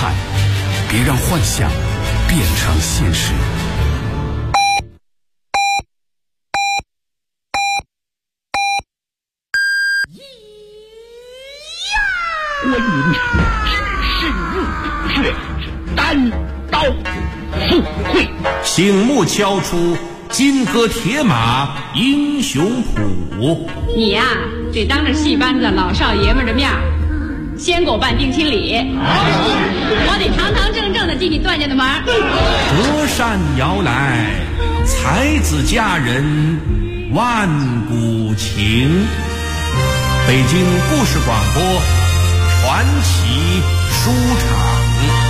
看，别让幻想变成现实。 关云长只是入土穴，单刀赴会， 醒目敲出金戈铁马英雄谱。 你呀，得当着戏班子老少爷们的面先给我办定亲礼，我得堂堂正正的进你段家的门。 隔山遥来，才子佳人万古情。北京故事广播传奇书场。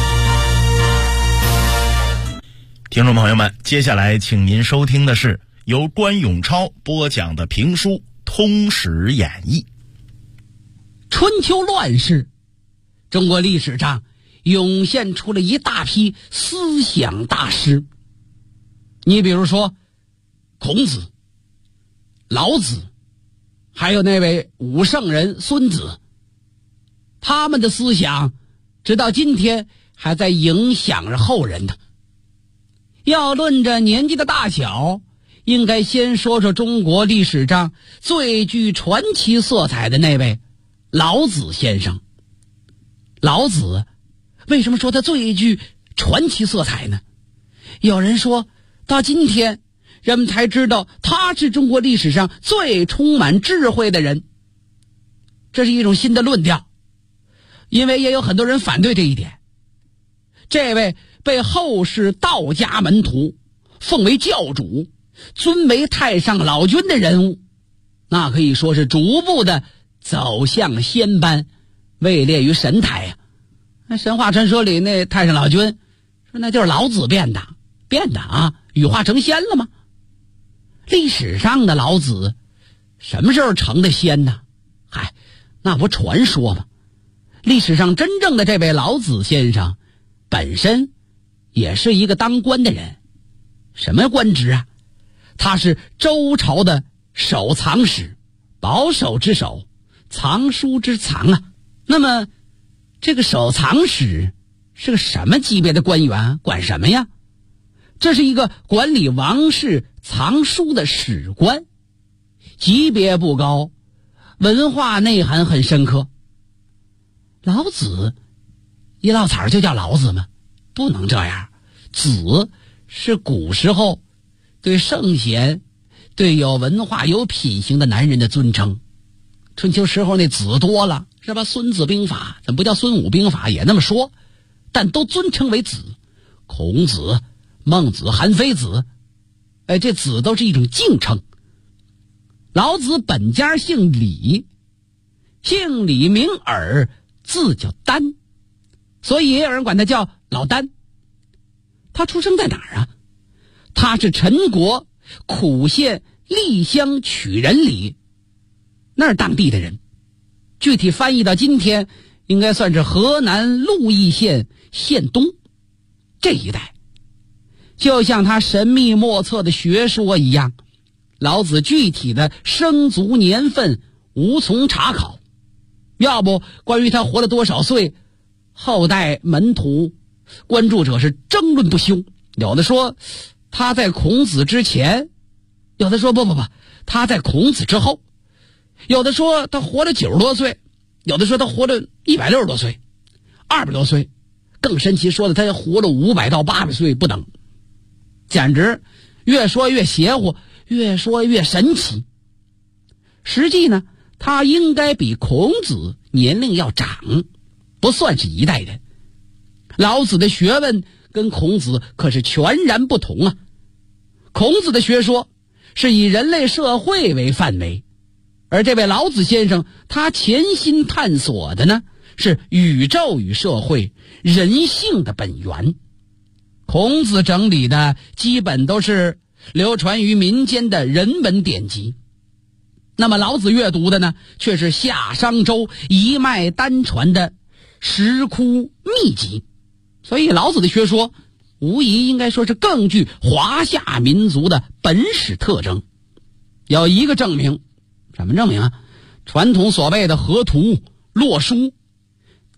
听众朋友们，接下来请您收听的是由关永超播讲的评书《通史演义》。 春秋乱世，中国历史上涌现出了一大批思想大师。你比如说孔子、老子，还有那位武圣人孙子，他们的思想直到今天还在影响着后人呢。要论着年纪的大小，应该先说说中国历史上最具传奇色彩的那位老子先生。老子为什么说他最具传奇色彩呢？有人说到今天人们才知道他是中国历史上最充满智慧的人，这是一种新的论调，因为也有很多人反对这一点。这位被后世道家门徒奉为教主，尊为太上老君的人物，那可以说是逐步的走向仙班，位列于神台呀。那神话传说里那太上老君说那就是老子变的啊，羽化成仙了吗？历史上的老子什么时候成的仙呢？嗨，那不传说吗？历史上真正的这位老子先生本身也是一个当官的人。什么官职啊？他是周朝的守藏使，保守之守，藏书之藏啊。那么这个守藏使是个什么级别的官员？管什么呀？这是一个管理王室藏书的史官，级别不高，文化内涵很深刻。老子一落彩就叫老子吗？不能这样。子是古时候对圣贤、对有文化有品行的男人的尊称。春秋时候那子多了是吧？孙子兵法怎么不叫孙武兵法？也那么说，但都尊称为子。孔子、孟子、韩非子，这子都是一种敬称。老子本家姓李，姓李名耳，字叫丹，所以也有人管他叫老丹。他出生在哪儿啊？他是陈国苦县栗乡曲仁里那儿当地的人，具体翻译到今天应该算是河南鹿邑县县东这一带。就像他神秘莫测的学说一样，老子具体的生卒年份无从查考，要不关于他活了多少岁，后代门徒关注者是争论不休。有的说他在孔子之前，有的说不他在孔子之后，有的说他活了90多岁，有的说他活了160多岁，200多岁，更神奇说的他活了500到800岁不等，简直越说越邪乎，越说越神奇。实际呢，他应该比孔子年龄要长，不算是一代人。老子的学问跟孔子可是全然不同啊。孔子的学说是以人类社会为范围，而这位老子先生他潜心探索的呢，是宇宙与社会人性的本源。孔子整理的基本都是流传于民间的人文典籍，那么老子阅读的呢，却是夏商周一脉单传的石窟秘籍。所以老子的学说无疑应该说是更具华夏民族的本史特征。有一个证明，什么证明啊？传统所谓的河图洛书，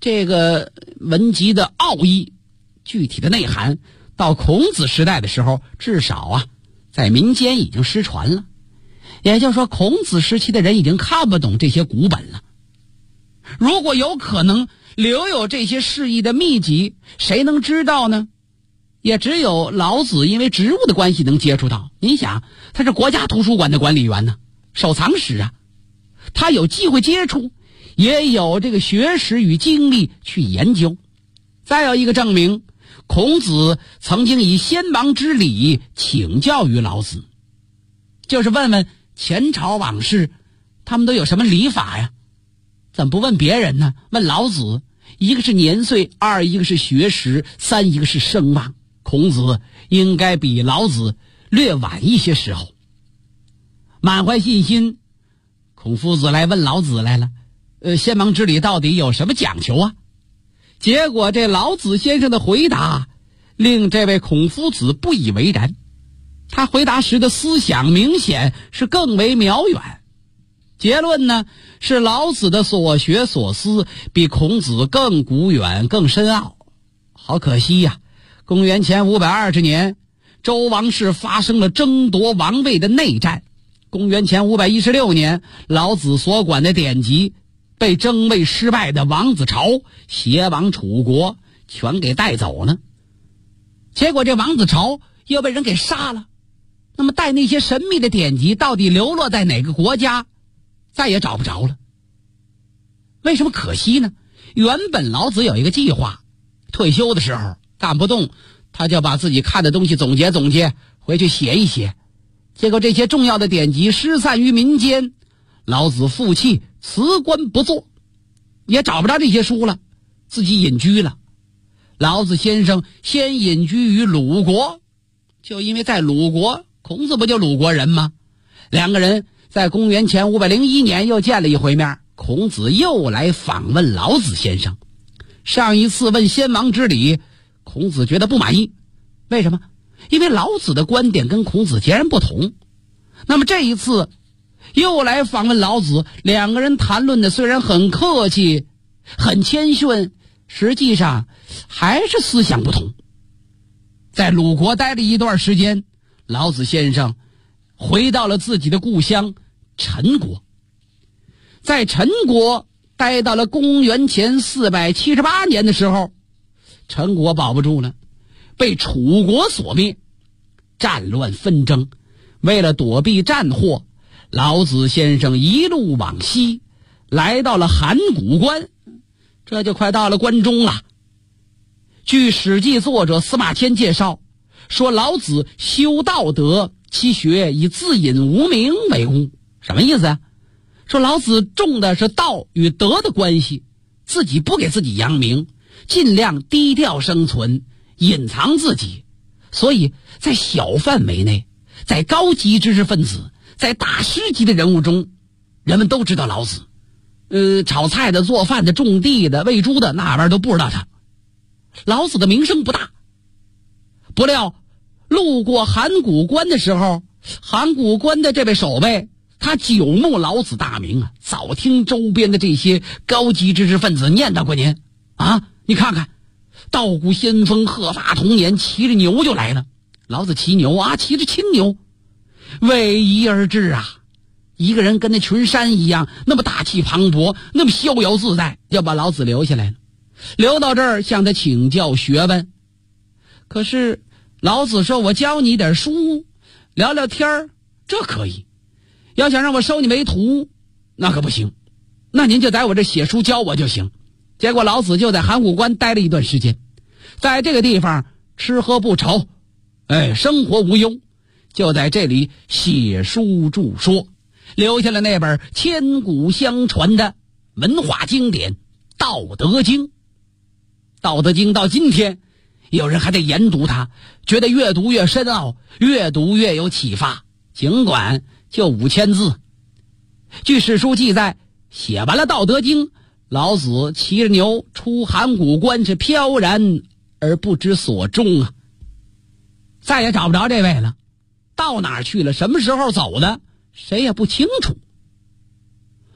这个文集的奥义，具体的内涵，到孔子时代的时候，至少在民间已经失传了。也就是说，孔子时期的人已经看不懂这些古本了。如果有可能留有这些释义的秘籍，谁能知道呢？也只有老子因为职务的关系能接触到。您想，他是国家图书馆的管理员呢，收藏室他有机会接触，也有这个学识与精力去研究。再有一个证明，孔子曾经以先王之礼请教于老子，就是问问前朝往事，他们都有什么礼法呀？怎么不问别人呢？问老子，一个是年岁，二一个是学识，三一个是声望。孔子应该比老子略晚一些时候。满怀信心，孔夫子来问老子来了，先王之礼到底有什么讲究啊？结果这老子先生的回答令这位孔夫子不以为然。他回答时的思想明显是更为渺远。结论呢，是老子的所学所思比孔子更古远更深奥。好可惜呀，公元前520年，周王室发生了争夺王位的内战。公元前516年，老子所管的典籍被争位失败的王子朝挟往楚国，全给带走了。结果这王子朝又被人给杀了。那么带那些神秘的典籍到底流落在哪个国家，再也找不着了。为什么可惜呢？原本老子有一个计划，退休的时候干不动，他就把自己看的东西总结总结，回去写一写。结果这些重要的典籍失散于民间，老子负气辞官不做，也找不着这些书了，自己隐居了。老子先生先隐居于鲁国，就因为在鲁国，孔子不就鲁国人吗？两个人在公元前501年又见了一回面，孔子又来访问老子先生。上一次问先王之礼，孔子觉得不满意。为什么？因为老子的观点跟孔子截然不同。那么这一次又来访问老子，两个人谈论的虽然很客气很谦逊，实际上还是思想不同。在鲁国待了一段时间，老子先生回到了自己的故乡陈国。在陈国待到了公元前478年的时候，陈国保不住了，被楚国所灭。战乱纷争，为了躲避战祸，老子先生一路往西，来到了函谷关，这就快到了关中了。据《史记》作者司马迁介绍，说老子修道德，其学以自隐无名为务。什么意思啊？说老子重的是道与德的关系，自己不给自己扬名，尽量低调生存，隐藏自己。所以在小范围内，在高级知识分子，在大师级的人物中，人们都知道老子。炒菜的、做饭的、种地的、喂猪的，那边都不知道他。老子的名声不大。不料路过函谷关的时候，函谷关的这位守卫他久慕老子大名啊，早听周边的这些高级知识分子念叨过您啊，你看看道骨仙风，鹤发童颜，骑着牛就来了。老子骑牛啊，骑着青牛，逶迤而至啊，一个人跟那群山一样，那么大气磅礴，那么逍遥自在，就把老子留下来了。留到这儿向他请教学问。可是老子说，我教你点书，聊聊天儿，这可以。要想让我收你为徒，那可不行。那您就在我这写书教我就行。结果老子就在函谷关待了一段时间，在这个地方吃喝不愁，生活无忧，就在这里写书著说，留下了那本千古相传的文化经典《道德经》。《道德经》到今天有人还在研读它，觉得越读越深奥，越读越有启发，尽管就5000字。据史书记载，写完了《道德经》，老子骑着牛出函谷关，是飘然而不知所终啊，再也找不着这位了。到哪儿去了？什么时候走的？谁也不清楚。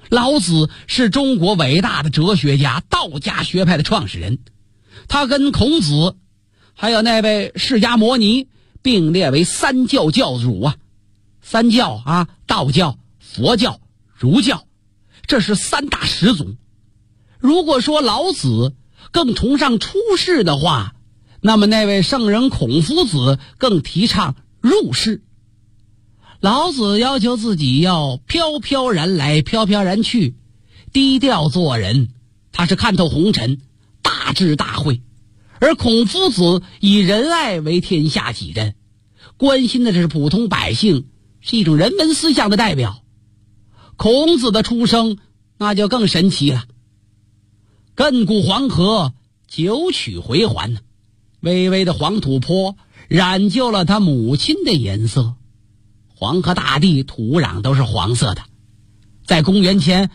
老子是中国伟大的哲学家，道家学派的创始人。他跟孔子还有那位释迦牟尼并列为三教教主啊。三教啊，道教、佛教、儒教，这是三大始祖。如果说老子更崇尚出世的话，那么那位圣人孔夫子更提倡入世。老子要求自己要飘飘然来，飘飘然去，低调做人，他是看透红尘，大智大慧。而孔夫子以仁爱为天下己任，关心的是普通百姓，是一种人文思想的代表。孔子的出生那就更神奇了。亘古黄河九曲回环，巍巍的黄土坡染就了他母亲的颜色，黄河大地土壤都是黄色的。在公元前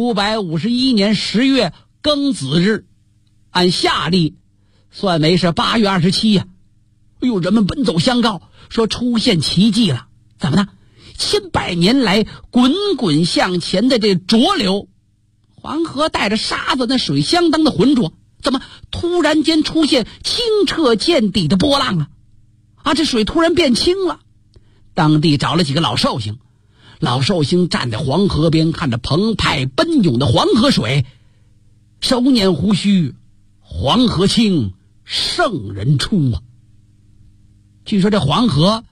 551年10月庚子日，按夏历算为是8月27呀。哎呦，人们奔走相告，说出现奇迹了。怎么呢？千百年来滚滚向前的这浊流，黄河带着沙子，那水相当的浑浊，怎么突然间出现清澈见底的波浪啊？这水突然变清了。当地找了几个老寿星，老寿星站在黄河边，看着澎湃奔涌的黄河水，手捻胡须，黄河清，圣人出啊。据说这黄河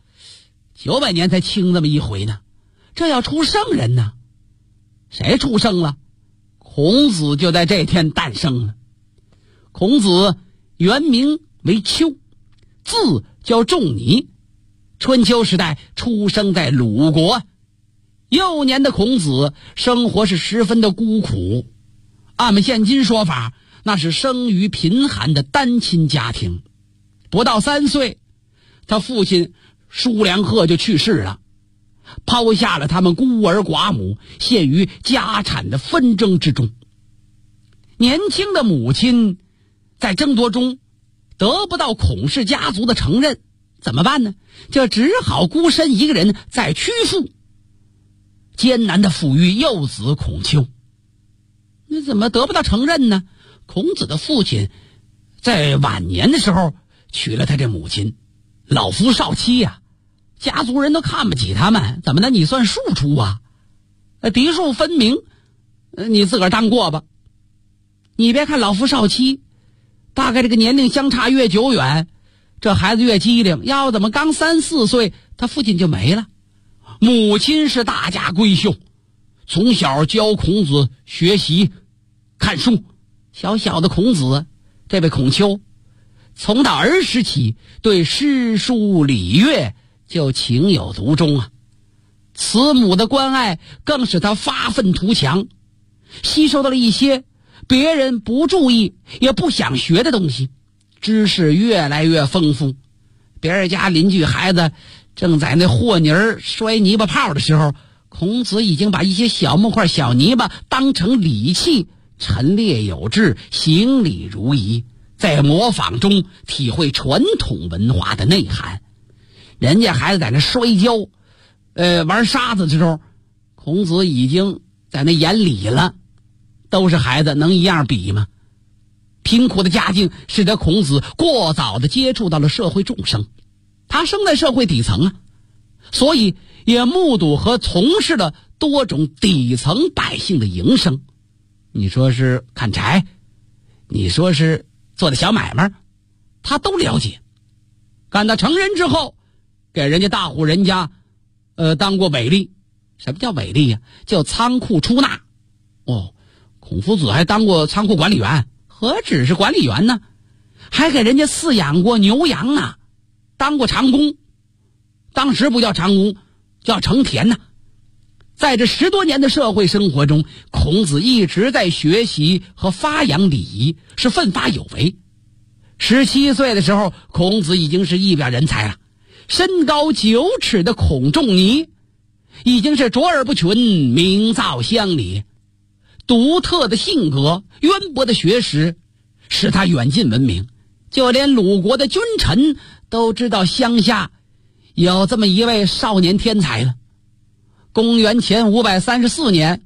900年才清这么一回呢，这要出圣人呢。谁出生了？孔子就在这天诞生了。孔子原名为丘，字叫仲尼，春秋时代出生在鲁国。幼年的孔子生活是十分的孤苦，按们现今说法，那是生于贫寒的单亲家庭。不到3岁，他父亲叔梁纥就去世了，抛下了他们孤儿寡母，陷于家产的纷争之中。年轻的母亲在争夺中得不到孔氏家族的承认，怎么办呢？就只好孤身一个人在曲阜艰难的抚育幼子孔丘。那怎么得不到承认呢？孔子的父亲在晚年的时候娶了他这母亲，老夫少妻呀，家族人都看不起他们。怎么的？你算庶出啊？嫡庶分明，你自个儿当过吧。你别看老夫少妻，大概这个年龄相差越久远，这孩子越机灵。要怎么刚3、4岁，他父亲就没了。母亲是大家闺秀，从小教孔子学习看书。小小的孔子，这位孔丘，从到儿时起对诗书礼乐就情有独钟啊。慈母的关爱更使他发愤图强，吸收到了一些别人不注意也不想学的东西，知识越来越丰富。别人家邻居孩子正在那和泥儿摔泥巴泡的时候，孔子已经把一些小木块小泥巴当成礼器，陈列有致，行礼如仪，在模仿中体会传统文化的内涵。人家孩子在那摔跤玩沙子的时候，孔子已经在那演礼了。都是孩子，能一样比吗？贫苦的家境使得孔子过早的接触到了社会众生，他生在社会底层啊，所以也目睹和从事了多种底层百姓的营生。你说是砍柴，你说是做的小买卖，他都了解。干到成人之后，给人家大户人家当过韦吏。什么叫韦吏呀？叫仓库出纳。孔夫子还当过仓库管理员，何止是管理员呢，还给人家饲养过牛羊呢，当过长工。当时不叫长工，叫承田呢。在这10多年的社会生活中，孔子一直在学习和发扬礼仪，是奋发有为。17岁的时候，孔子已经是一表人才了。身高9尺的孔仲尼已经是卓尔不群，名噪乡里。独特的性格，渊博的学识，使他远近闻名。就连鲁国的君臣都知道乡下有这么一位少年天才了。公元前534年，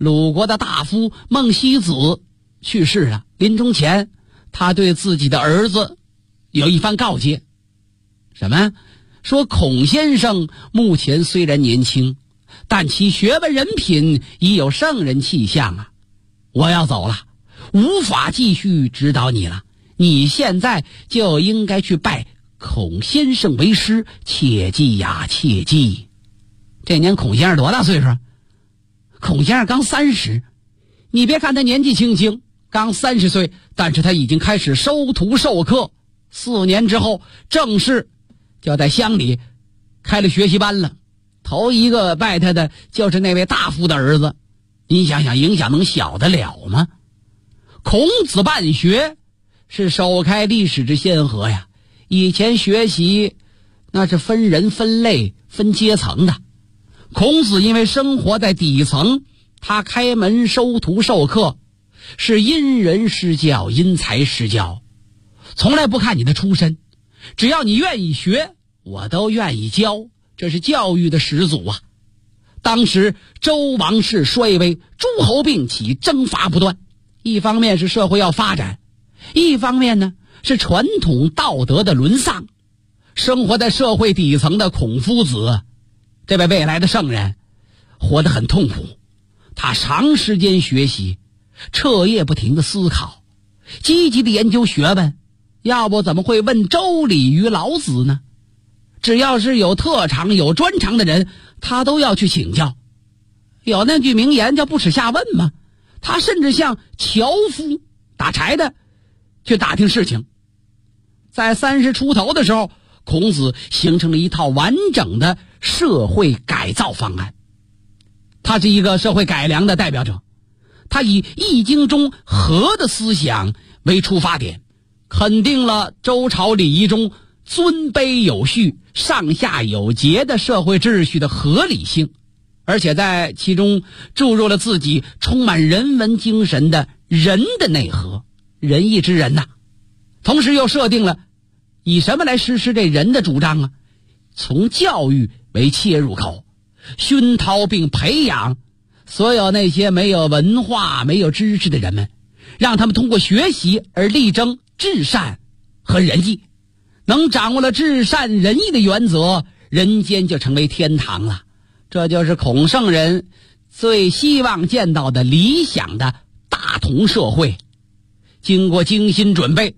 鲁国的大夫孟西子去世了，临终前他对自己的儿子有一番告诫。什么？说孔先生目前虽然年轻，但其学问人品已有圣人气象啊！我要走了，无法继续指导你了，你现在就应该去拜孔先生为师，切记呀，切记！这年孔先生多大岁数？孔先生刚30，你别看他年纪轻轻，刚30岁，但是他已经开始收徒授课。4年之后，正式就在乡里开了学习班了。头一个拜他的就是那位大夫的儿子，你想想影响能小得了吗？孔子办学是首开历史之先河呀。以前学习那是分人分类分阶层的，孔子因为生活在底层，他开门收徒授课，是因人施教，因材施教，从来不看你的出身，只要你愿意学，我都愿意教，这是教育的始祖啊。当时周王室衰微，诸侯并起，征伐不断，一方面是社会要发展，一方面呢是传统道德的沦丧。生活在社会底层的孔夫子，这位未来的圣人，活得很痛苦。他长时间学习，彻夜不停的思考，积极的研究学问，要不怎么会问周礼于老子呢？只要是有特长有专长的人，他都要去请教。有那句名言叫不耻下问嘛，他甚至向樵夫打柴的去打听事情。在30出头的时候，孔子形成了一套完整的社会改造方案。他是一个社会改良的代表者，他以《易经》中和的思想为出发点，肯定了周朝礼仪中尊卑有序、上下有节的社会秩序的合理性，而且在其中注入了自己充满人文精神的人的内核，仁义之人呐。同时又设定了以什么来实施这人的主张啊？从教育为切入口，熏陶并培养所有那些没有文化没有知识的人们，让他们通过学习而力争至善和仁义。能掌握了至善仁义的原则，人间就成为天堂了。这就是孔圣人最希望见到的理想的大同社会。经过精心准备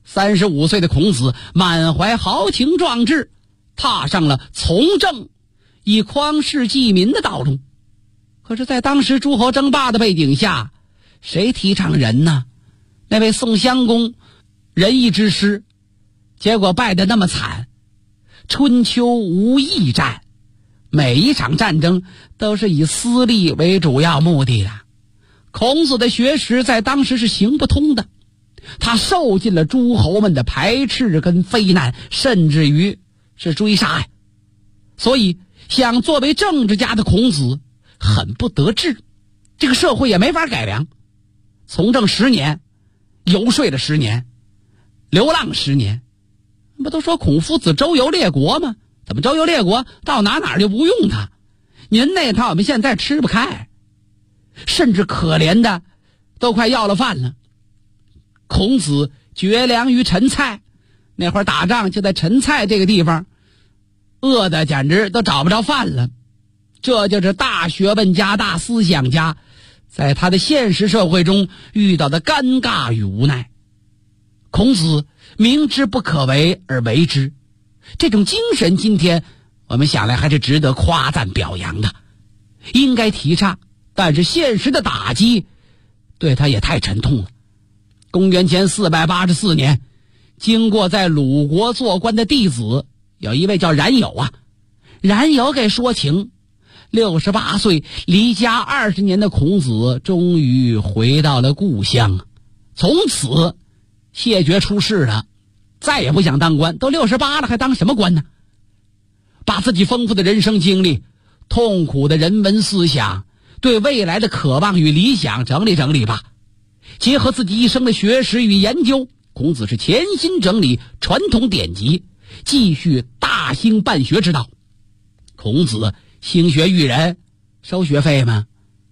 ，35岁的孔子满怀豪情壮志，踏上了从政以匡世济民的道路。可是在当时诸侯争霸的背景下，谁提倡仁呢？那位宋襄公仁义之师，结果败得那么惨。春秋无义战，每一场战争都是以私利为主要目的的。孔子的学识在当时是行不通的，他受尽了诸侯们的排斥跟非难，甚至于是追杀呀。所以想作为政治家的孔子很不得志，这个社会也没法改良。从政10年，游说了10年，流浪10年，不都说孔夫子周游列国吗？怎么周游列国到哪就不用他？您那套我们现在吃不开，甚至可怜的都快要了饭了。孔子绝粮于陈蔡，那会儿打仗就在陈蔡这个地方，饿的简直都找不着饭了。这就是大学问家大思想家在他的现实社会中遇到的尴尬与无奈。孔子明知不可为而为之，这种精神今天我们想来还是值得夸赞表扬的，应该提倡。但是现实的打击对他也太沉痛了。公元前484年，经过在鲁国做官的弟子，有一位叫冉有啊，冉有给说情，68岁离家20年的孔子终于回到了故乡，从此谢绝出仕了，再也不想当官。都68了还当什么官呢？把自己丰富的人生经历、痛苦的人文思想、对未来的渴望与理想整理整理吧。结合自己一生的学识与研究，孔子是潜心整理传统典籍，继续大兴办学之道。孔子兴学育人，收学费吗？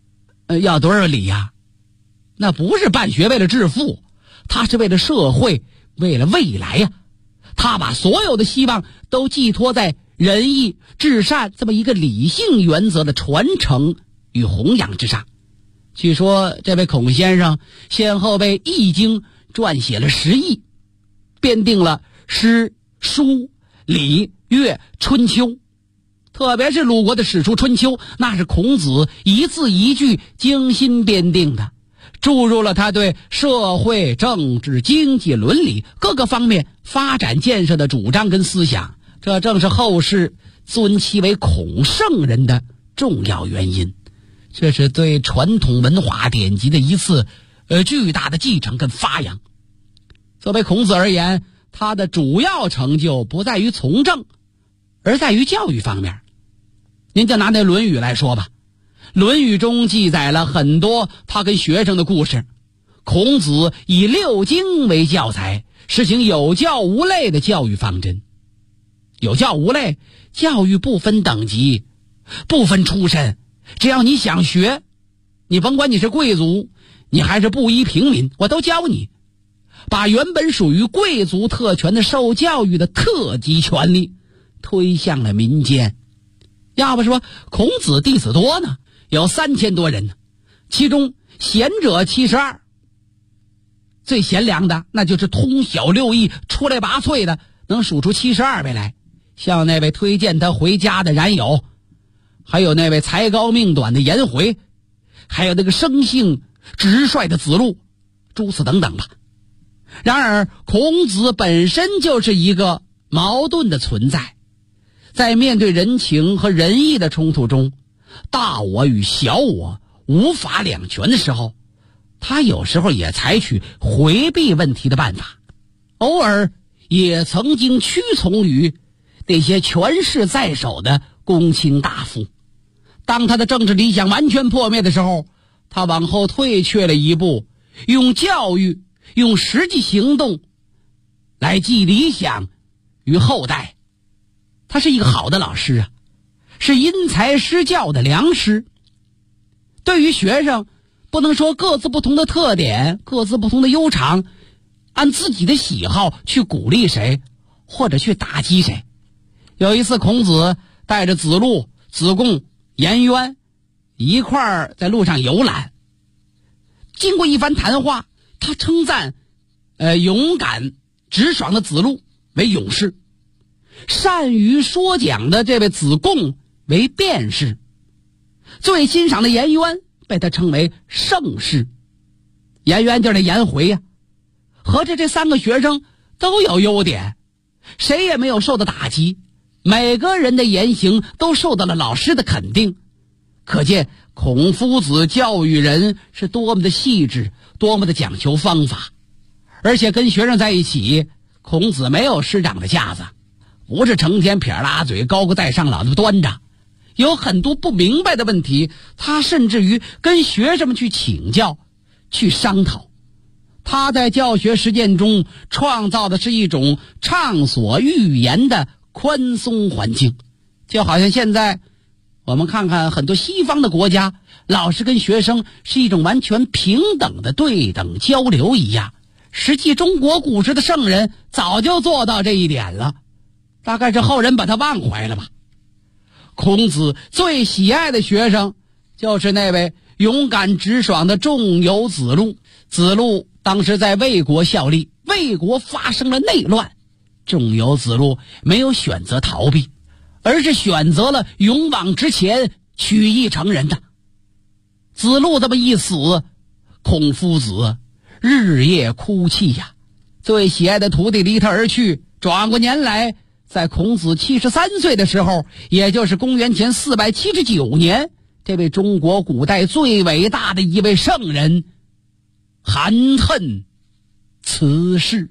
要多少礼呀？那不是办学为了致富，他是为了社会，为了未来呀。他把所有的希望都寄托在仁义至善这么一个理性原则的传承与弘扬之上。据说这位孔先生先后为《易经》撰写了10亿，编定了诗、书、礼、乐、春秋。特别是鲁国的史书《春秋》，那是孔子一字一句精心编定的，注入了他对社会、政治、经济、伦理各个方面发展建设的主张跟思想。这正是后世尊其为孔圣人的重要原因。这是对传统文化典籍的一次巨大的继承跟发扬。作为孔子而言，他的主要成就不在于从政，而在于教育方面。您就拿那《论语》来说吧，《论语》中记载了很多他跟学生的故事。孔子以6经为教材，实行有教无类的教育方针。有教无类，教育不分等级，不分出身，只要你想学，你甭管你是贵族，你还是布衣平民，我都教你。把原本属于贵族特权的受教育的特级权利推向了民间。要不说孔子弟子多呢，有3000多人呢，其中贤者72，最贤良的那就是通晓六艺、出类拔萃的，能数出72位来。像那位推荐他回家的冉有，还有那位才高命短的颜回，还有那个生性直率的子路，诸此等等吧。然而孔子本身就是一个矛盾的存在，在面对人情和仁义的冲突中，大我与小我无法两全的时候，他有时候也采取回避问题的办法，偶尔也曾经屈从于那些权势在手的公卿大夫。当他的政治理想完全破灭的时候，他往后退却了一步，用教育、用实际行动来寄理想于后代。他是一个好的老师啊，是因材施教的良师。对于学生，不能说各自不同的特点、各自不同的优长，按自己的喜好去鼓励谁，或者去打击谁。有一次，孔子带着子路、子贡、颜渊一块儿在路上游览。经过一番谈话，他称赞勇敢直爽的子路为勇士，善于说讲的这位子贡为辩士，最欣赏的颜渊被他称为圣士。颜渊就是颜回呀。合着这3个学生都有优点，谁也没有受到打击，每个人的言行都受到了老师的肯定。可见孔夫子教育人是多么的细致，多么的讲求方法。而且跟学生在一起，孔子没有师长的架子，不是成天撇拉嘴高高在上老子端着。有很多不明白的问题，他甚至于跟学生们去请教，去商讨。他在教学实践中创造的是一种畅所欲言的宽松环境。就好像现在我们看看很多西方的国家，老师跟学生是一种完全平等的对等交流一样。实际中国古时的圣人早就做到这一点了，大概是后人把他忘怀了吧。孔子最喜爱的学生就是那位勇敢直爽的仲由子路。子路当时在魏国效力，魏国发生了内乱，仲由子路没有选择逃避，而是选择了勇往直前，取义成仁的。子路这么一死，孔夫子日夜哭泣呀。最喜爱的徒弟离他而去，转过年来，在孔子73岁的时候，也就是公元前479年，这位中国古代最伟大的一位圣人含恨辞世。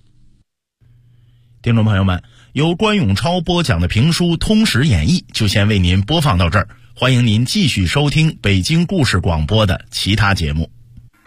听众朋友们，由关永超播讲的评书《通史演义》就先为您播放到这儿，欢迎您继续收听北京故事广播的其他节目。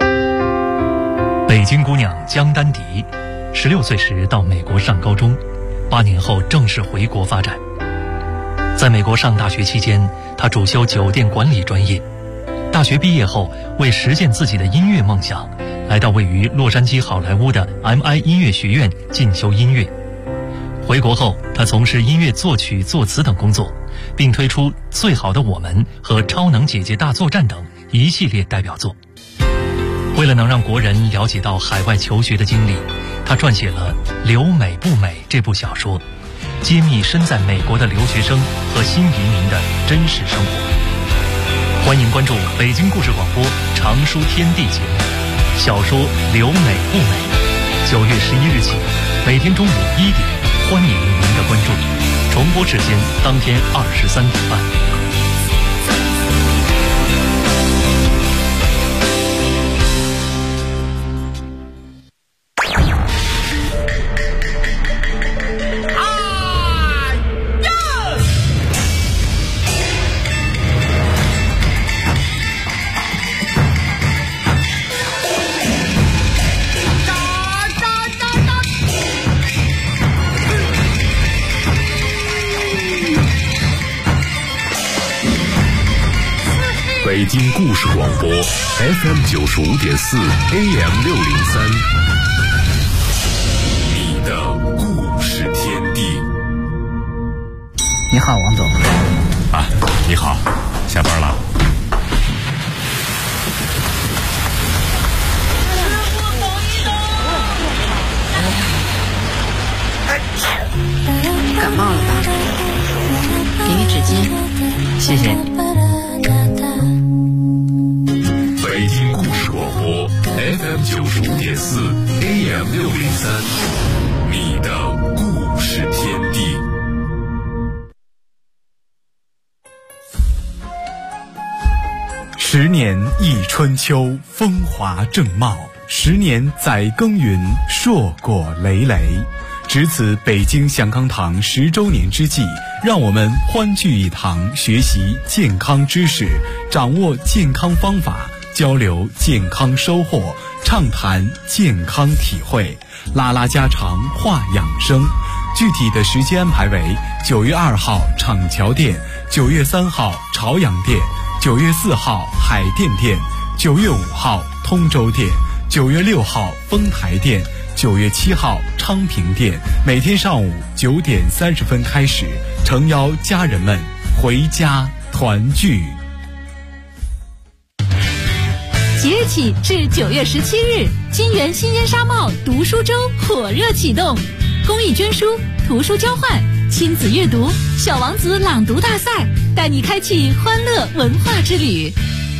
北京姑娘江丹迪16岁时到美国上高中，8年后正式回国发展。在美国上大学期间，她主修酒店管理专业， 大学毕业后，为实现自己的音乐梦想，来到位于洛杉矶好莱坞的 MI 音乐学院进修音乐。回国后，他从事音乐作曲、作词等工作，并推出《最好的我们》和《超能姐姐大作战》等一系列代表作。为了能让国人了解到海外求学的经历，他撰写了《留美不美》这部小说，揭秘身在美国的留学生和新移民的真实生活。欢迎关注北京故事广播常书天地节目小说《留美不美》，9月11日起，每天中午1点，欢迎您的关注。重播时间当天23点半。 北京故事广播 FM 95.4 AM 603，你的故事天地。 你好，王总。 啊，你好，下班了。 感冒了吧？给你纸巾，谢谢你。 北京故事广播 FM 95.4 AM 603，你的故事天地。 10年忆春秋，风华正茂；10年载耕耘，硕果累累。值此北京祥康堂10周年之际，让我们欢聚一堂，学习健康知识，掌握健康方法，交流健康收获，畅谈健康体会，拉拉家常，话养生。具体的时间安排为9月2号厂桥店，9月3号朝阳店，9月4号海淀店，9月5号通州店，9月6号丰台店，9月7号昌平店。每天上午9点30分开始，诚邀家人们回家团聚。 即日起至9月17日，金源新烟纱帽读书周火热启动，公益捐书、图书交换、亲子阅读、小王子朗读大赛，带你开启欢乐文化之旅。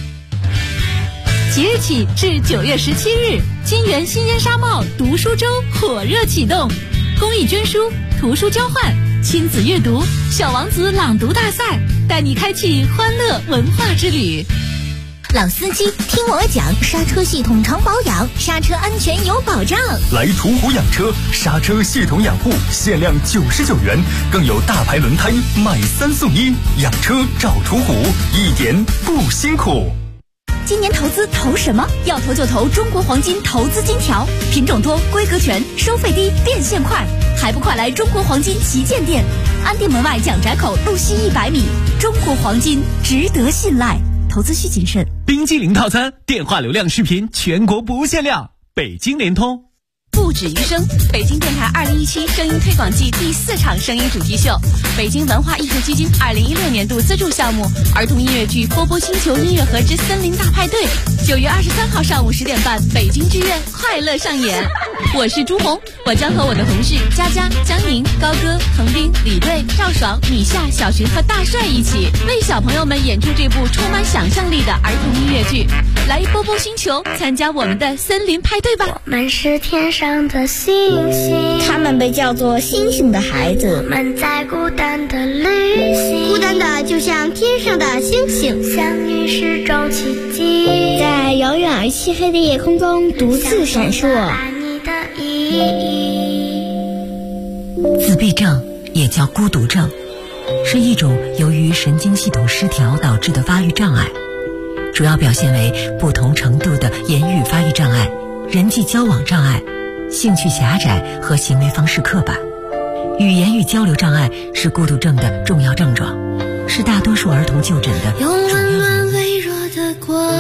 即日起至9月17日，金源新烟纱帽读书周火热启动，公益捐书、图书交换、亲子阅读、小王子朗读大赛，带你开启欢乐文化之旅。 老司机听我讲，刹车系统常保养，刹车安全有保障。 来途虎养车，刹车系统养护限量99元，更有大牌轮胎买3送1，养车找途虎，一点不辛苦。 今年投资投什么？要投就投中国黄金投资金条，品种多，规格全，收费低，变现快，还不快来中国黄金旗舰店，安定门外蒋宅口路西100米。中国黄金值得信赖，投资需谨慎。 冰激凌套餐，电话流量视频全国不限量，北京联通。 不止于声，北京电台2017声音推广季第4场声音主题秀，北京文化艺术基金2016年度资助项目儿童音乐剧《波波星球音乐盒之森林大派对》，9月23号上午10点半，北京剧院快乐上演。我是朱红，我将和我的同事佳佳、江宁、高歌、彭斌、李队、赵爽、米夏、小寻和大帅一起为小朋友们演出这部充满想象力的儿童音乐剧。来波波星球，参加我们的森林派对吧！ 我们是天上的星星， 他们被叫做星星的孩子。 我们在孤单的旅行， 孤单的就像天上的星星， 相遇是种奇迹， 在遥远而漆黑的夜空中独自闪烁。 你的意义。 自闭症也叫孤独症，是一种由于神经系统失调导致的发育障碍，主要表现为不同程度的言语发育障碍、人际交往障碍、兴趣狭窄和行为方式刻板。语言与交流障碍是孤独症的重要症状，是大多数儿童就诊的主要原因。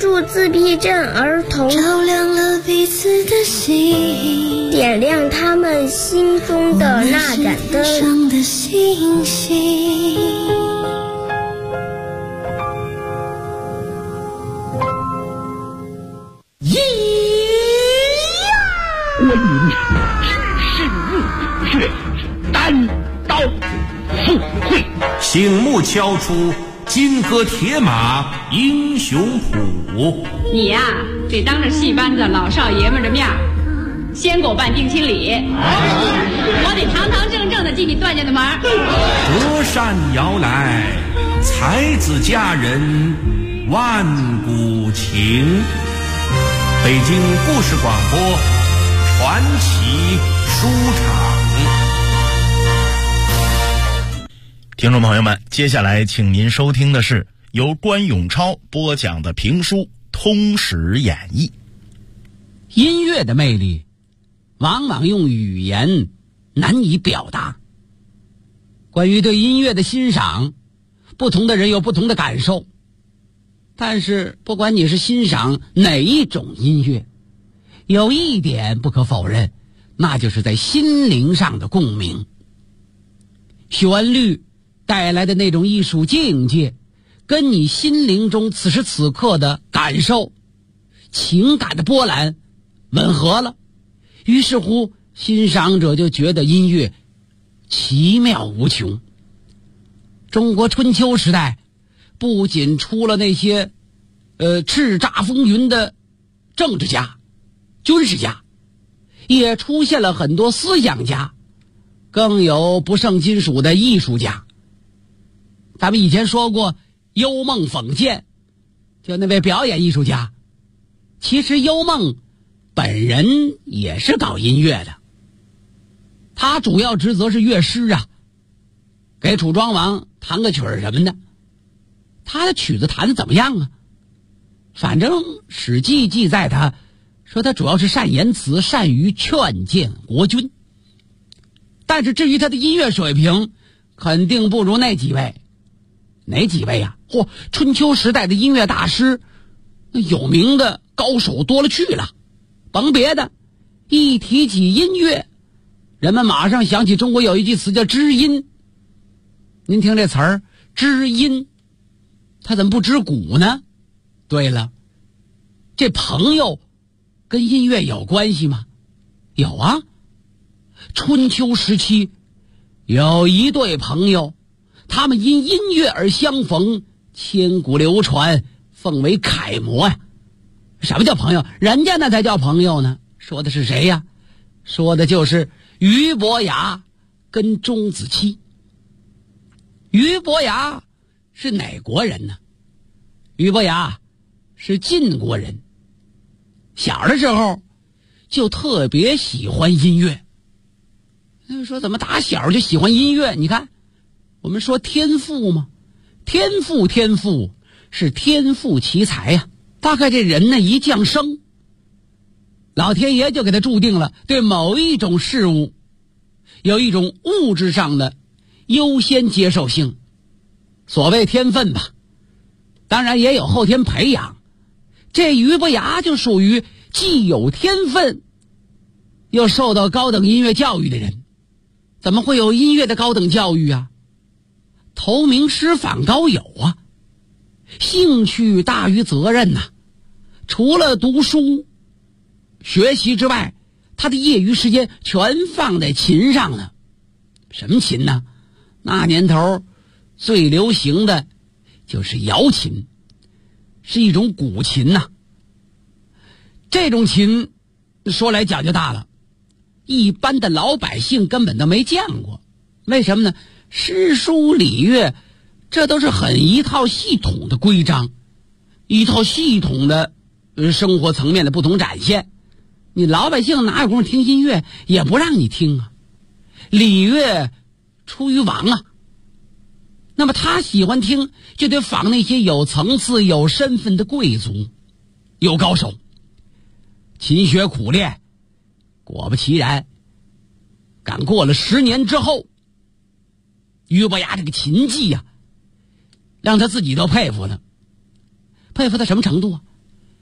助自闭症儿童， 照亮了彼此的心， 点亮他们心中的那盏灯。 上的星星。 关云知识入血，单刀赴会， 醒目敲出金戈铁马英雄谱。 你呀，得当着戏班子老少爷们的面先给我办定亲礼，我得堂堂正正的进你段家的门。 隔山摇来，才子佳人万古情。北京故事广播传奇书场。 听众朋友们，接下来请您收听的是由关永超播讲的评书《通史演义》。 音乐的魅力往往用语言难以表达。关于对音乐的欣赏，不同的人有不同的感受，但是不管你是欣赏哪一种音乐，有一点不可否认，那就是在心灵上的共鸣。旋律带来的那种艺术境界，跟你心灵中此时此刻的感受、情感的波澜吻合了，于是乎欣赏者就觉得音乐奇妙无穷。中国春秋时代不仅出了那些叱咤风云的政治家、军事家，也出现了很多思想家，更有不胜金属的艺术家。咱们以前说过幽梦讽谏，就那位表演艺术家，其实幽梦本人也是搞音乐的，他主要职责是乐师啊，给楚庄王弹个曲儿什么的。他的曲子弹得怎么样啊？反正《史记》记载他说他主要是善言辞，善于劝谏国君。但是至于他的音乐水平，肯定不如那几位。哪几位啊？春秋时代的音乐大师，那有名的高手多了去了。甭别的，一提起音乐，人们马上想起中国有一句词叫知音。您听这词儿，知音，他怎么不知鼓呢？对了，这朋友跟音乐有关系吗？有啊。春秋时期有一对朋友，他们因音乐而相逢，千古流传，奉为楷模呀。什么叫朋友？人家那才叫朋友呢。说的是谁呀？说的就是俞伯牙跟钟子期。俞伯牙是哪国人呢？俞伯牙是晋国人，小的时候就特别喜欢音乐。说怎么打小就喜欢音乐？你看我们说天赋嘛，天赋是天赋奇才呀。大概这人呢一降生，老天爷就给他注定了对某一种事物有一种物质上的优先接受性，所谓天分吧，当然也有后天培养。这俞伯牙就属于既有天分又受到高等音乐教育的人。怎么会有音乐的高等教育啊？投名师访高友啊，兴趣大于责任呐。除了读书学习之外，他的业余时间全放在琴上呢。什么琴呢？那年头最流行的就是瑶琴，是一种古琴呐。这种琴说来讲究大了，一般的老百姓根本都没见过。为什么呢？诗书礼乐这都是很一套系统的规章，一套系统的生活层面的不同展现。你老百姓哪有功夫听音乐，也不让你听啊。礼乐出于王啊，那么他喜欢听，就得仿那些有层次有身份的贵族有高手，勤学苦练。果不其然，赶过了10年之后，俞伯牙这个琴技啊，让他自己都佩服了。佩服到什么程度啊？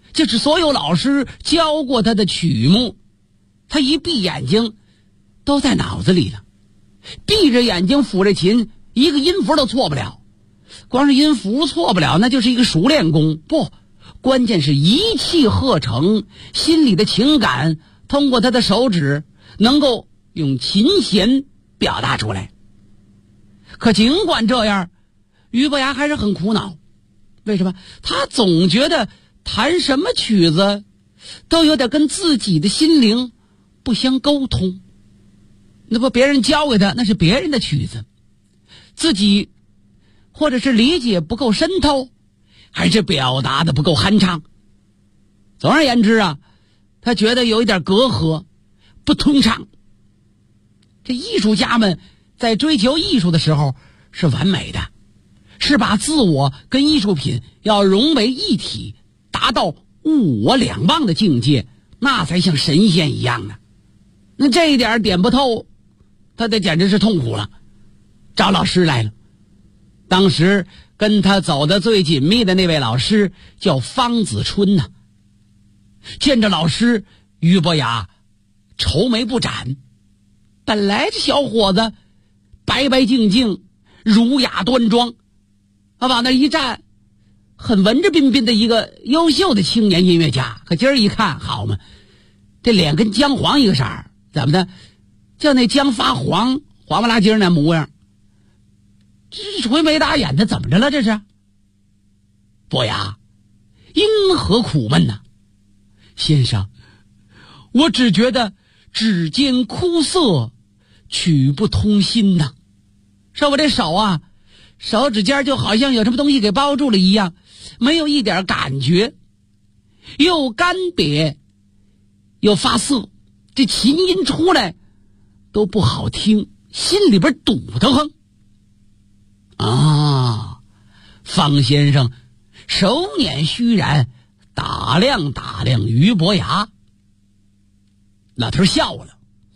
就是所有老师教过他的曲目，他一闭眼睛都在脑子里了。闭着眼睛抚着琴，一个音符都错不了。光是音符错不了，那就是一个熟练工。不，关键是一气呵成，心里的情感通过他的手指能够用琴弦表达出来。可尽管这样，俞伯牙还是很苦恼。为什么？他总觉得弹什么曲子都有点跟自己的心灵不相沟通。那不别人教给他，那是别人的曲子，自己或者是理解不够深透，还是表达的不够酣畅。总而言之啊，他觉得有一点隔阂，不通畅。这艺术家们在追求艺术的时候是完美的，是把自我跟艺术品要融为一体，达到物我两忘的境界，那才像神仙一样的。那这一点点不透，他这简直是痛苦了，找老师来了。当时跟他走得最紧密的那位老师叫方子春呐。见着老师，俞伯牙愁眉不展。本来这小伙子白白净净，儒雅端庄，往那一站，很文质彬彬的一个优秀的青年音乐家。可今儿一看，好嘛，这脸跟姜黄一个色儿，怎么的？叫那姜发黄，黄不拉几那模样。这是垂眉打眼的，怎么着了？这是伯牙，因何苦闷呢？先生，我只觉得指尖枯涩，曲不通心呐。说我这手啊，手指尖就好像有什么东西给包住了一样，没有一点感觉，又干瘪又发涩，这琴音出来都不好听，心里边堵得慌。啊，方先生手捻虚髯，打量打量俞伯牙。老头笑了，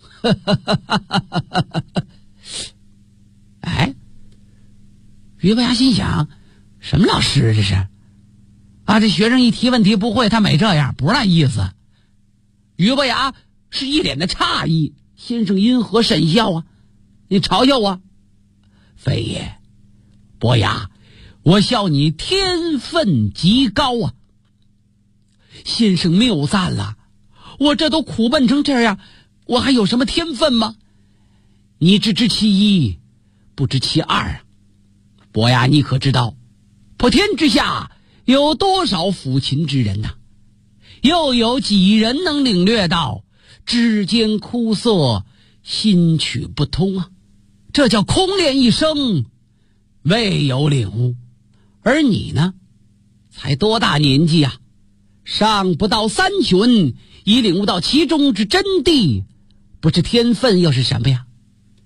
哎，俞伯牙心想，什么老师这是？啊，这学生一提问题不会，他没这样，不是那意思。俞伯牙是一脸的诧异，先生因何甚笑啊？你嘲笑我？非也，伯牙，我笑你天分极高啊！先生谬赞了，我这都苦闷成这样，我还有什么天分吗？你只知其一，不知其二啊！伯牙，你可知道，普天之下有多少抚琴之人呐？又有几人能领略到指尖枯涩，心曲不通啊？这叫空练一生，未有领悟。而你呢，才多大年纪啊？尚不到三旬，已领悟到其中之真谛，不是天分又是什么呀？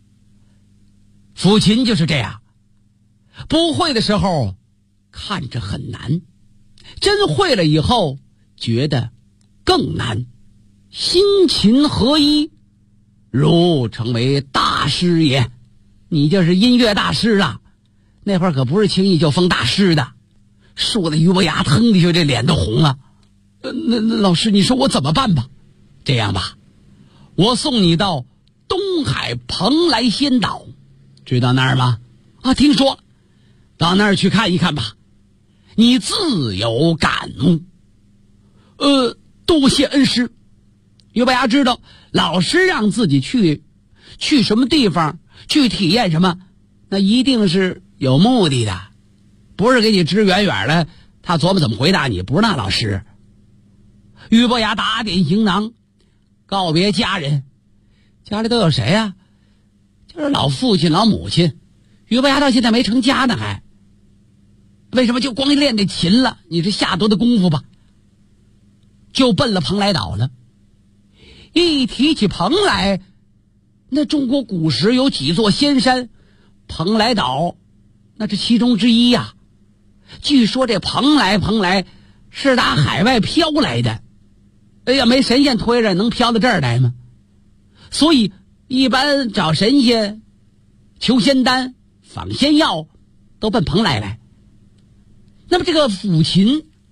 抚琴就是这样，不会的时候看着很难，真会了以后觉得更难，心琴合一，如成为大师也。你就是音乐大师了，那会儿可不是轻易就封大师的。说的俞伯牙腾的就这脸都红了。那老师，你说我怎么办吧？这样吧，我送你到东海蓬莱仙岛，知道那儿吗？啊，听说，到那儿去看一看吧，你自有感悟。多谢恩师。俞伯牙知道老师让自己去什么地方，去体验什么，那一定是有目的的，不是给你支远远的，他琢磨怎么回答你，不是那老师。俞伯牙打点行囊，告别家人。家里都有谁呀？就是老父亲老母亲。俞伯牙到现在没成家呢，还为什么就光练这琴了？你是下多的功夫吧？就奔了蓬莱岛了。一提起蓬莱，那中国古时有几座仙山，蓬莱岛那是其中之一呀。据说这蓬莱是打海外飘来的，哎呀，没神仙推着能飘到这儿来吗？所以一般找神仙、求仙丹、仿仙药都奔蓬莱来。那么这个抚琴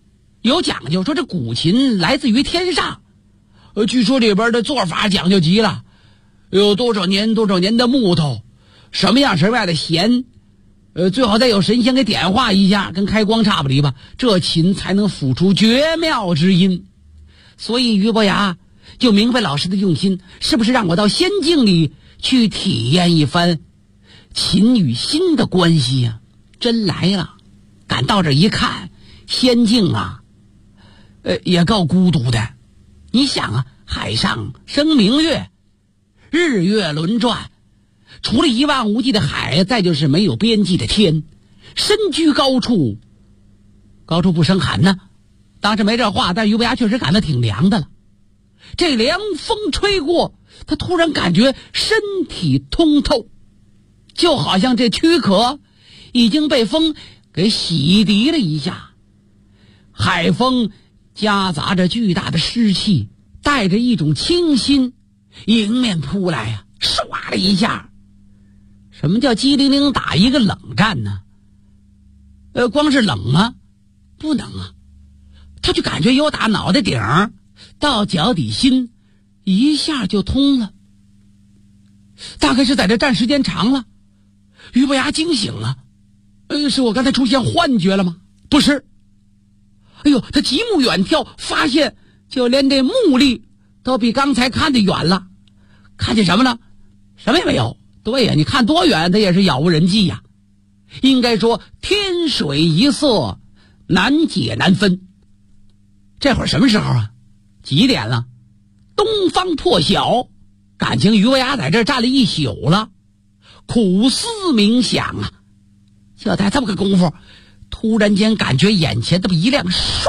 有讲究，说这古琴来自于天上，据说里边的做法讲究极了，有多少年的木头，什么样的弦，最好再有神仙给点化一下，跟开光差不离吧，这琴才能抚出绝妙之音。所以俞伯牙就明白老师的用心，是不是让我到仙境里去体验一番琴与心的关系呀？真来了，赶到这一看，仙境啊，也够孤独的。你想啊，海上生明月，日月轮转，除了一望无际的海，再就是没有边际的天，身居高处，高处不胜寒呢。当时没这话，但俞伯牙确实感到挺凉的了。这凉风吹过，他突然感觉身体通透，就好像这躯壳已经被风给洗涤了一下。海风夹杂着巨大的湿气，带着一种清新迎面扑来呀，唰的一下。什么叫机灵灵打一个冷战呢？光是冷吗？不能啊，他就感觉由打脑袋顶到脚底心一下就通了。大概是在这站时间长了，俞伯牙惊醒了。是我刚才出现幻觉了吗？不是。哎呦，他极目远眺，发现就连这目力都比刚才看得远了。看见什么了？什么也没有。对呀，你看多远它也是杳无人迹呀。应该说天水一色，难解难分。这会儿什么时候啊？几点了？东方破晓。感情俞伯牙在这儿站了一宿了，苦思冥想啊。就在这么个功夫，突然间感觉眼前这么一亮，唰，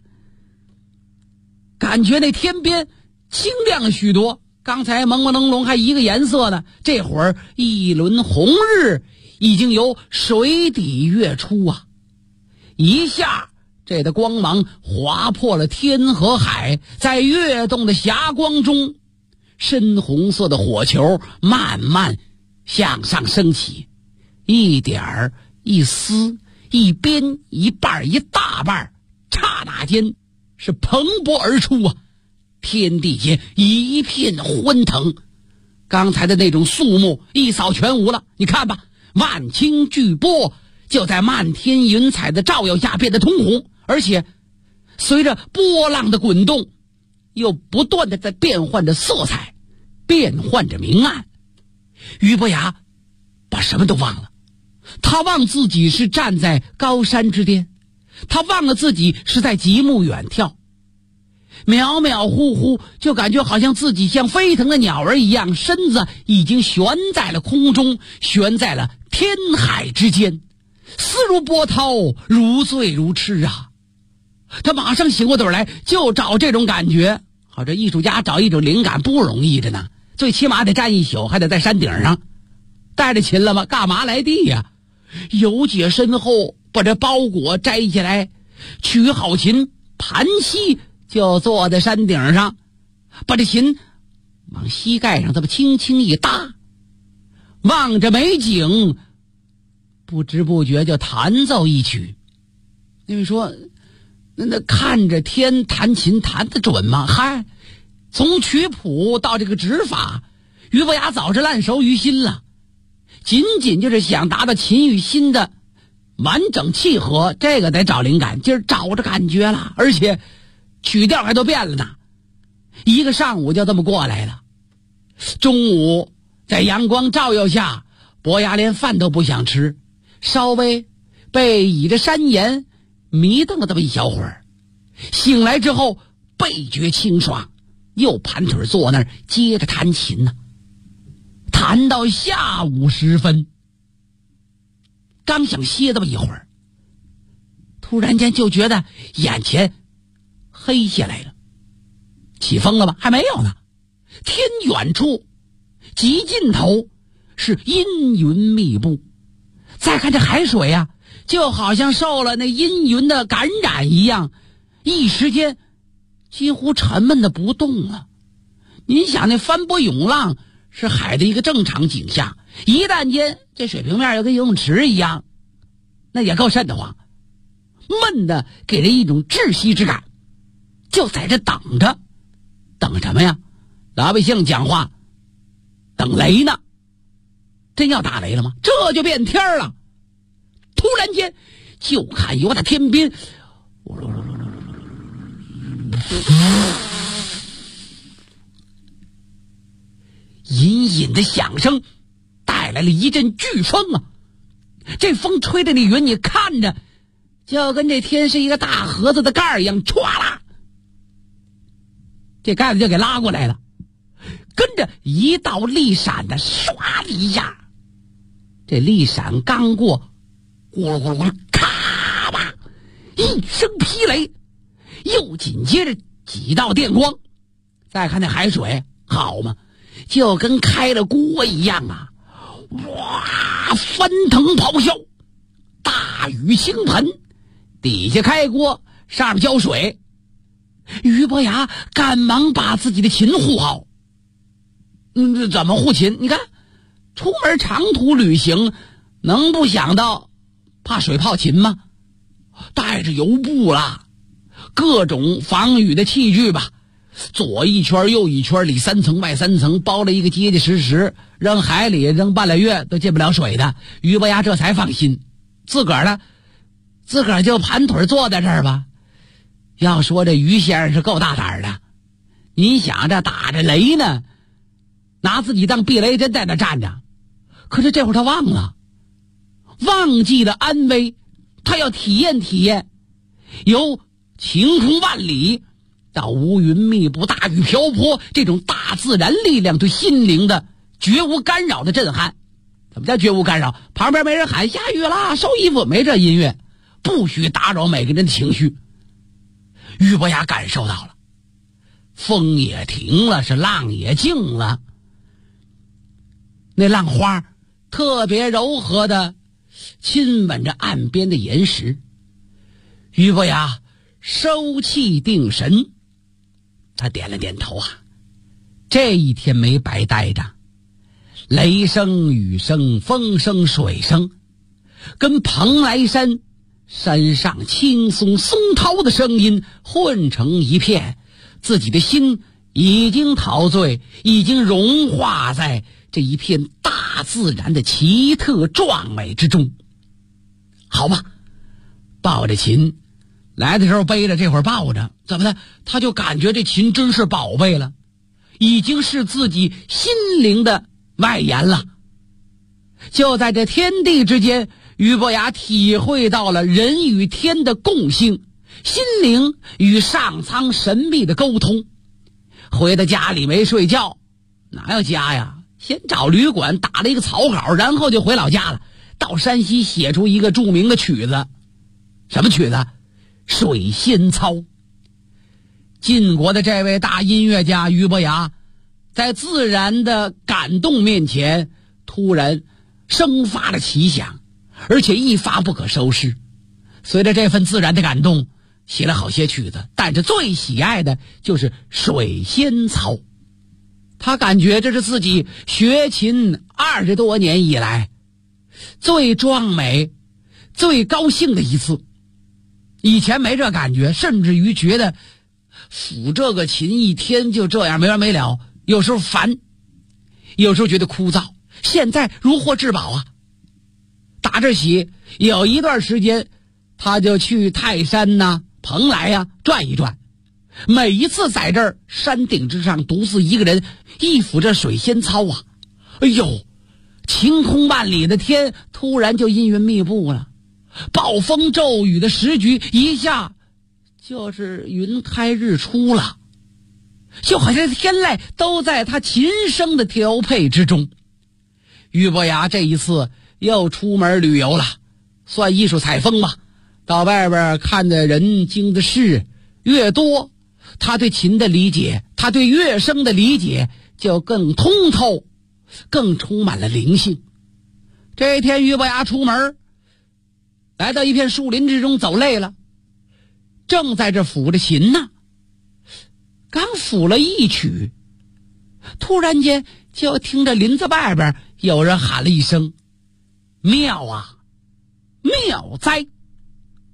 感觉那天边清亮了许多。刚才朦朦胧胧还一个颜色呢，这会儿一轮红日已经由水底跃出啊！一下这的光芒划破了天和海，在跃动的霞光中，深红色的火球慢慢向上升起，一点儿一丝，一边一半一大半，刹那间是蓬勃而出啊！天地间一片欢腾，刚才的那种肃穆一扫全无了。你看吧，万顷巨波就在漫天云彩的照耀下变得通红，而且随着波浪的滚动，又不断的在变换着色彩，变换着明暗。俞伯牙把什么都忘了，他忘自己是站在高山之巅，他忘了自己是在极目远眺，渺渺忽忽就感觉好像自己像飞腾的鸟儿一样，身子已经悬在了空中，悬在了天海之间，思如波涛，如醉如痴啊！他马上醒过盹来，就找这种感觉。好，这艺术家找一种灵感不容易着呢，最起码得站一宿，还得在山顶上。带着琴了吗？干嘛来地呀？有解身后，把这包裹摘下来，取好琴，盘膝就坐在山顶上，把这琴往膝盖上这么轻轻一搭，望着美景，不知不觉就弹奏一曲。因为说那看着天弹琴弹得准吗？嗨，从曲谱到这个指法，俞伯牙早是烂熟于心了，仅仅就是想达到琴与心的完整契合，这个得找灵感，今儿找着感觉了，而且曲调还都变了呢。一个上午就这么过来了。中午在阳光照耀下，伯牙连饭都不想吃，稍微被倚着山岩迷瞪了这么一小会儿。醒来之后倍觉清爽，又盘腿坐那儿接着弹琴呢。弹到下午时分，刚想歇这么一会儿，突然间就觉得眼前黑下来了。起风了吧？还没有呢。天远处极尽头是阴云密布，再看这海水啊，就好像受了那阴云的感染一样，一时间几乎沉闷的不动了。您想，那翻波涌浪是海的一个正常景象，一旦间这水平面又跟游泳池一样，那也够瘆得慌。 闷的给人一种窒息之感，就在这等着。等什么呀？老百姓讲话，等雷呢。真要打雷了吗？这就变天了。突然间，就看由他天边隐隐的响声带来了一阵飓风啊！这风吹的那云，你看着就跟这天是一个大盒子的盖儿一样，歘啦，这盖子就给拉过来了，跟着一道利闪的唰的一下，这利闪刚过，咕噜咕噜咕噜，咔吧一声霹雷，又紧接着几道电光。再看那海水，好嘛，就跟开了锅一样啊！哇，翻腾咆哮，大雨倾盆，底下开锅，上面浇水。俞伯牙赶忙把自己的琴护好。怎么护琴？你看，出门长途旅行，能不想到怕水泡琴吗？带着油布啦，各种防雨的器具吧，左一圈右一圈，里三层外三层，包了一个结结实实，扔海里扔半来月都进不了水的。俞伯牙这才放心，自个儿就盘腿坐在这儿吧。要说这于先生是够大胆的，你想着打着雷呢，拿自己当避雷针在那站着，可是这会儿他忘记了安危，他要体验体验由晴空万里到乌云密布、大雨瓢泼这种大自然力量对心灵的绝无干扰的震撼。怎么叫绝无干扰？旁边没人喊下雨啦，收衣服，没这音乐，不许打扰每个人的情绪。俞伯牙感受到了，风也停了，是浪也静了，那浪花特别柔和的亲吻着岸边的岩石。俞伯牙收气定神，他点了点头啊，这一天没白待着，雷声雨声风声水声跟蓬莱山山上青松松涛的声音混成一片，自己的心已经陶醉，已经融化在这一片大自然的奇特壮美之中。好吧，抱着琴来的时候背着，这会儿抱着，怎么的？他就感觉这琴真是宝贝了，已经是自己心灵的外延了。就在这天地之间，俞伯牙体会到了人与天的共性，心灵与上苍神秘的沟通。回到家里没睡觉，哪有家呀？先找旅馆打了一个草稿，然后就回老家了。到山西写出一个著名的曲子，什么曲子？水仙操。晋国的这位大音乐家俞伯牙，在自然的感动面前，突然生发了奇想，而且一发不可收拾。随着这份自然的感动，写了好些曲子，但是最喜爱的就是水仙操。他感觉这是自己学琴20多年以来最壮美、最高兴的一次。以前没这感觉，甚至于觉得抚这个琴一天就这样没完没了，有时候烦，有时候觉得枯燥。现在如获至宝啊！打这起有一段时间，他就去泰山呐、蓬莱呀转一转。每一次在这儿山顶之上独自一个人一抚这水仙操啊，哎呦，晴空万里的天突然就阴云密布了，暴风骤雨的时局一下就是云开日出了，就好像天籁都在他琴声的调配之中。俞伯牙这一次又出门旅游了，算艺术采风吧。到外边看的人经的事越多，他对琴的理解，他对乐声的理解就更通透，更充满了灵性。这一天俞伯牙出门，来到一片树林之中，走累了，正在这抚着琴呢，刚抚了一曲，突然间就听着林子外边有人喊了一声：妙啊，妙哉！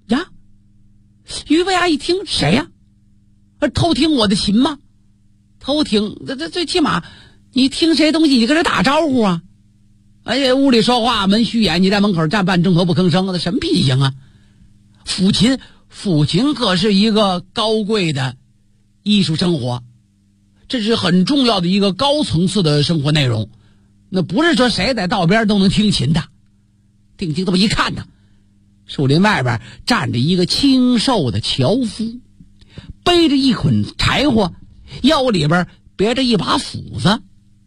呀，俞伯牙一听，谁呀？偷听我的琴吗？偷听，这最起码你听谁东西，你跟人打招呼啊！哎呀，屋里说话门虚掩，你在门口站半钟头不吭声，那什么脾性啊？抚琴可是一个高贵的艺术生活，这是很重要的一个高层次的生活内容。那不是说谁在道边都能听琴的。定睛这么一看呢，树林外边站着一个清瘦的樵夫，背着一捆柴火，腰里边别着一把斧子。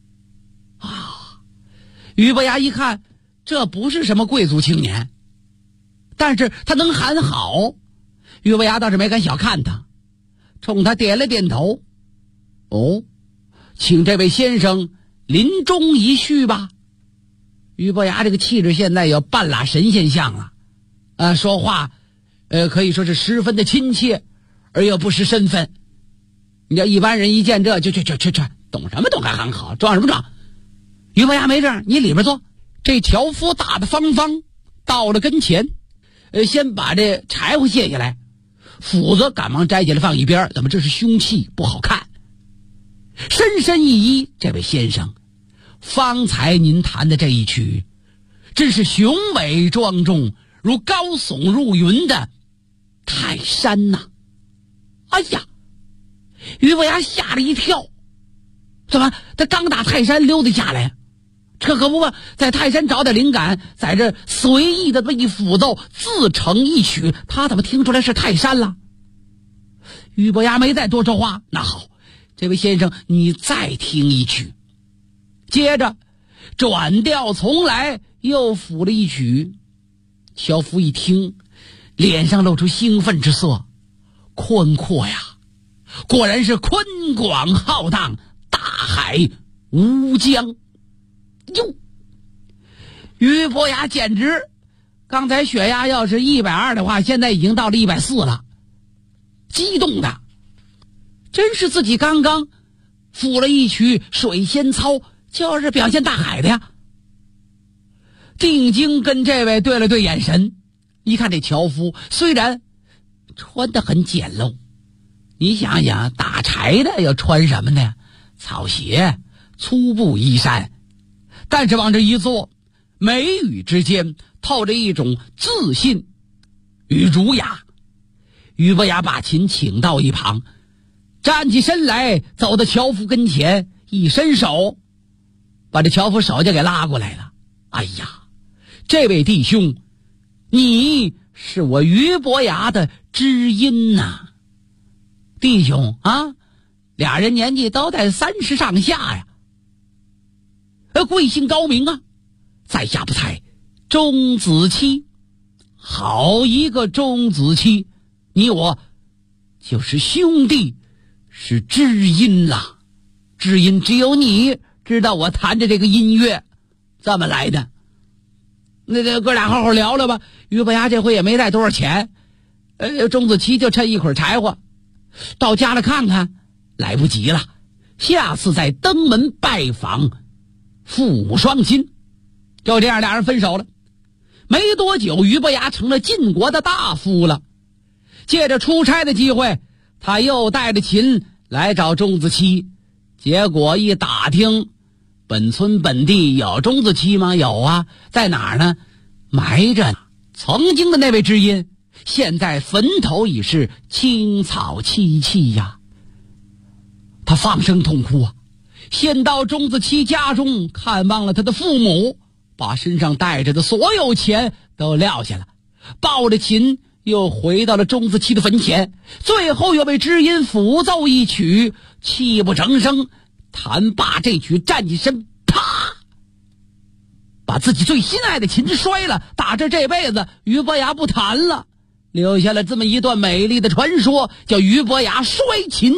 俞伯牙一看，这不是什么贵族青年，但是他能喊好，俞伯牙倒是没敢小看他，冲他点了点头。哦，请这位先生临终一叙吧。俞伯牙这个气质现在有半拉神仙像了，说话可以说是十分的亲切，而又不失身份。你要一般人一见这就懂什么懂，还喊好，装什么装？俞伯牙没事，你里边坐。这樵夫大大方方到了跟前，先把这柴火卸下来，斧子赶忙摘起来放一边，怎么这是凶器，不好看。深深一揖，这位先生，方才您弹的这一曲真是雄伟庄重，如高耸入云的泰山呐！哎呀，俞伯牙吓了一跳，怎么他刚打泰山溜达下来，这可不嘛，在泰山找点灵感，在这随意的这么一抚奏，自成一曲，他怎么听出来是泰山了？俞伯牙没再多说话，那好，这位先生你再听一曲。接着转调从来，又抚了一曲。樵夫一听，脸上露出兴奋之色。宽阔呀，果然是宽广浩荡，大海无疆。哟，俞伯牙简直，刚才血压要是120的话，现在已经到了140了。激动的，真是自己刚刚抚了一曲水仙操，就是表现大海的呀。定睛跟这位对了对眼神，一看这樵夫虽然穿得很简陋，你想想打柴的要穿什么呢？草鞋、粗布衣衫，但是往这一坐，眉宇之间透着一种自信与儒雅。俞伯牙把琴请到一旁，站起身来，走到樵夫跟前，一伸手把这樵夫手就给拉过来了。哎呀，这位弟兄，你是我俞伯牙的知音呐！弟兄啊，俩人年纪都在30上下呀，贵姓高明啊？在下不才，钟子期。好一个钟子期，你我就是兄弟，是知音啦。知音只有你知道我弹的这个音乐这么来的。那哥俩好好聊聊吧。俞伯牙这回也没带多少钱，钟子期就趁一捆柴火，到家了看看，来不及了，下次再登门拜访，父母双亲。就这样俩人分手了。没多久，俞伯牙成了晋国的大夫了。借着出差的机会，他又带着琴来找钟子期。结果一打听，本村本地有钟子期吗？有啊，在哪儿呢？埋着呢。曾经的那位知音，现在坟头已是青草萋萋呀。他放声痛哭啊，先到钟子期家中看望了他的父母，把身上带着的所有钱都撂下了，抱着琴又回到了钟子期的坟前，最后又为知音抚奏一曲，泣不成声。弹罢这曲，站起身，啪，把自己最心爱的琴摔了。打这辈子俞伯牙不弹了，留下了这么一段美丽的传说，叫俞伯牙摔琴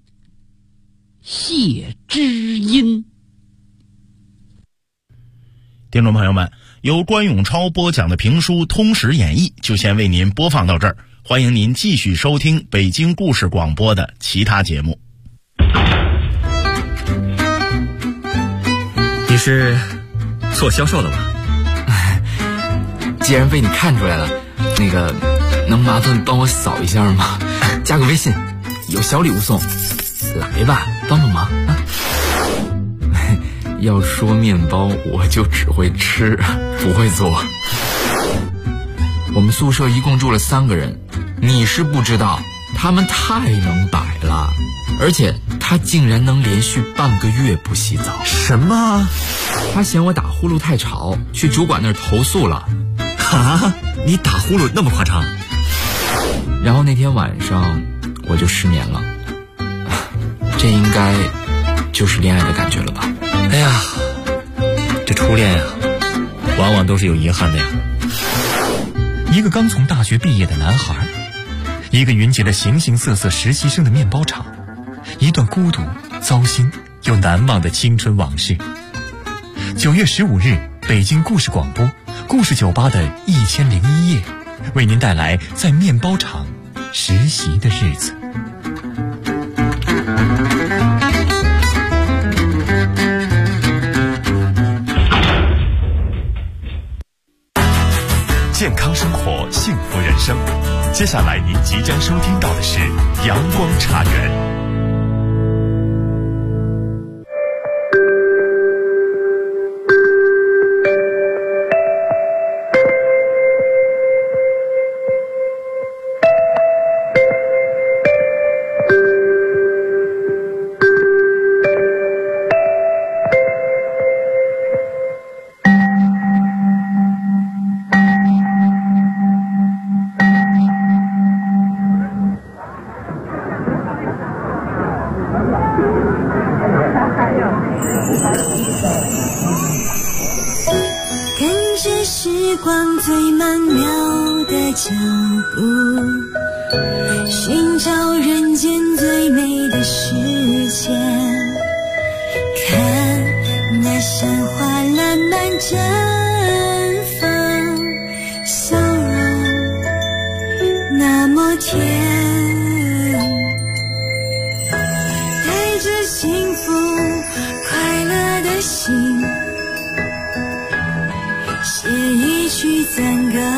谢知音。 听众朋友们，由关永超播讲的评书《通史演义》就先为您播放到这儿，欢迎您继续收听北京故事广播的其他节目。 你是做销售的吧？ 既然被你看出来了，那个能麻烦帮我扫一下吗？加个微信，有小礼物送。来吧，帮帮忙啊！要说面包，我就只会吃，不会做。我们宿舍一共住了3个人，你是不知道，他们太能摆了，而且他竟然能连续半个月不洗澡。 什么？ 他嫌我打呼噜太吵，去主管那儿投诉了。 啊？你打呼噜那么夸张？ 然后那天晚上我就失眠了，这应该就是恋爱的感觉了吧？ 哎呀，这初恋呀，往往都是有遗憾的呀。 一个刚从大学毕业的男孩，一个云集了形形色色实习生的面包厂，一段孤独、糟心又难忘的青春往事。9月15日，北京故事广播故事酒吧的1001夜，为您带来在面包厂实习的日子。 健康生活，幸福人生。接下来您即将收听到的是阳光茶园。 脚步，寻找人间最美的世界。看那山花烂漫绽放，笑容那么甜，带着幸福快乐的心，写一曲赞歌。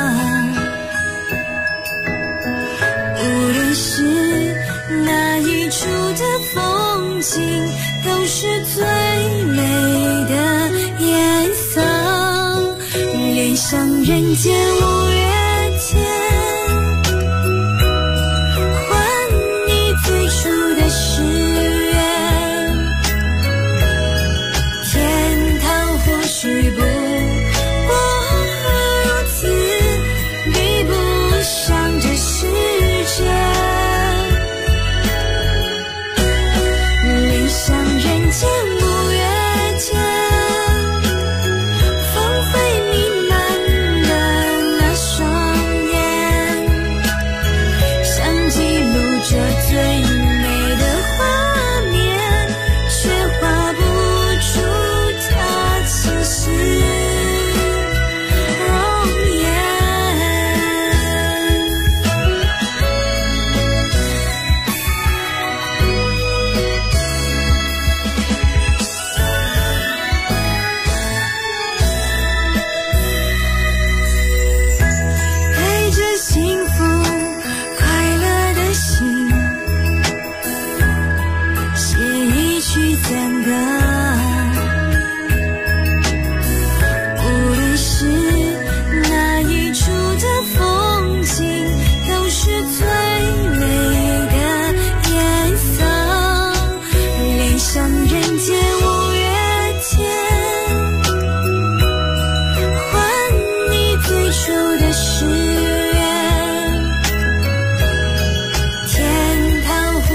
风景都是最美的颜色，恋上人间